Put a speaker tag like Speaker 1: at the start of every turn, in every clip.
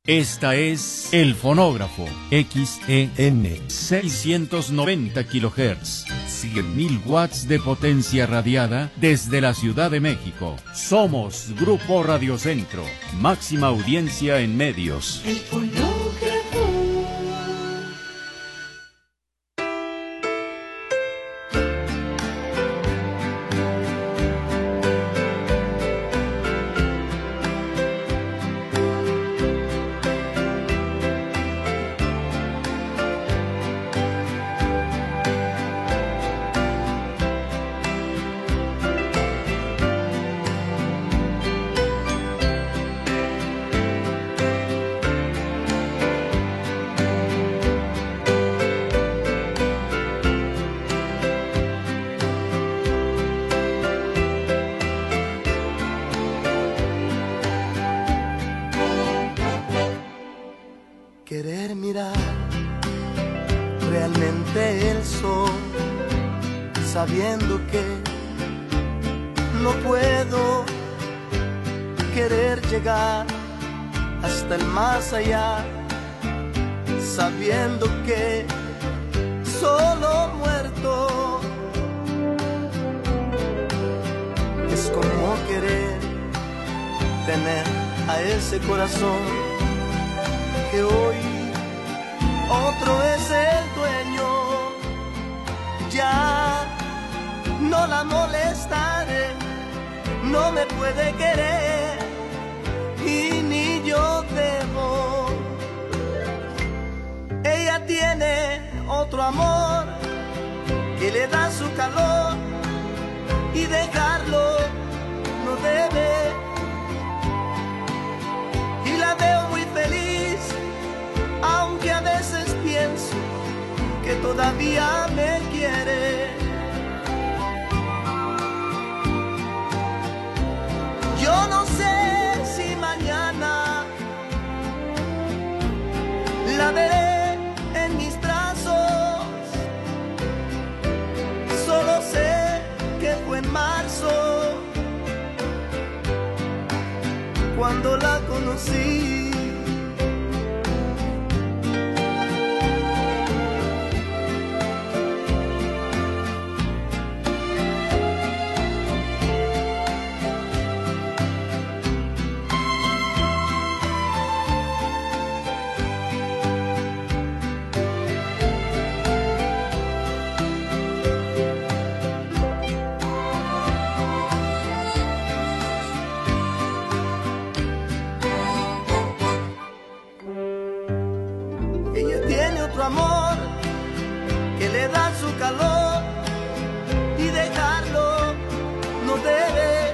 Speaker 1: Esta es El Fonógrafo, XEN 690 kHz, 100.000 watts de potencia radiada desde la Ciudad de México. Somos Grupo Radiocentro, máxima audiencia en medios.
Speaker 2: El Fonógrafo.
Speaker 3: Querer mirar realmente el sol, sabiendo que no puedo. Querer llegar hasta el más allá, sabiendo que solo muerto. Es como querer tener a ese corazón que hoy otro es el dueño. Ya no la molestaré, no me puede querer y ni yo debo. Ella tiene otro amor que le da su calor y dejarlo no debe. Y la veo muy feliz, aunque a veces pienso que todavía me quiere. Yo no sé si mañana la veré en mis brazos, solo sé que fue en marzo cuando la conocí. Amor que le da su calor y dejarlo no debe.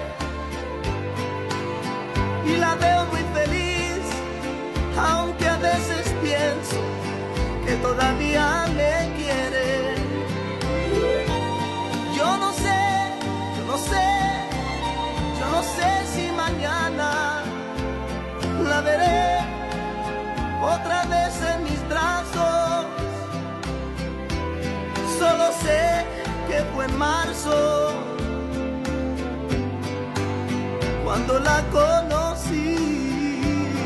Speaker 3: Y la veo muy feliz, aunque a veces pienso que todavía me quiere. Yo no sé, yo no sé, yo no sé si mañana la veré otra vez en mis brazos. Solo sé que fue en marzo cuando la conocí.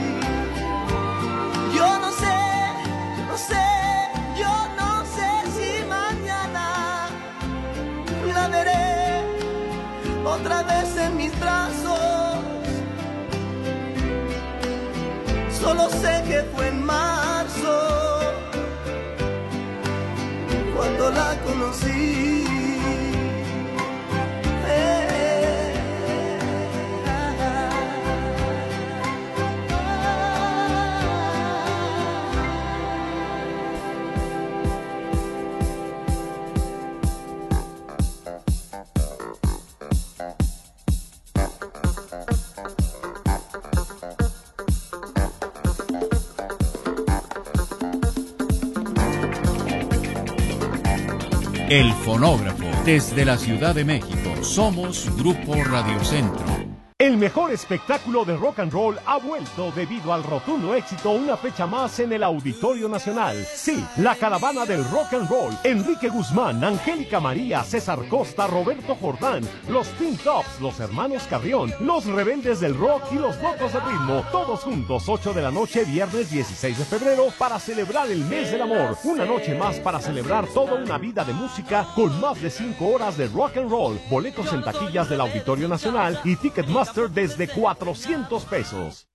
Speaker 3: Yo no sé, yo no sé, yo no sé si mañana la veré otra vez en mis brazos. Solo sé que fue en marzo cuando la conocí.
Speaker 1: El Fonógrafo, desde la Ciudad de México. Somos Grupo Radiocentro.
Speaker 2: El mejor espectáculo de rock and roll ha vuelto debido al rotundo éxito una fecha más en el Auditorio Nacional. Sí, la caravana del rock and roll. Enrique Guzmán, Angélica María, César Costa, Roberto Jordán, los Teen Tops, los Hermanos Carrión, los Rebeldes del Rock y los Locos del Ritmo. Todos juntos, 8 de la noche, viernes 16 de febrero, para celebrar el mes del amor. Una noche más para celebrar toda una vida de música con más de 5 horas de rock and roll. Boletos en taquillas del Auditorio Nacional y Ticketmaster desde $400.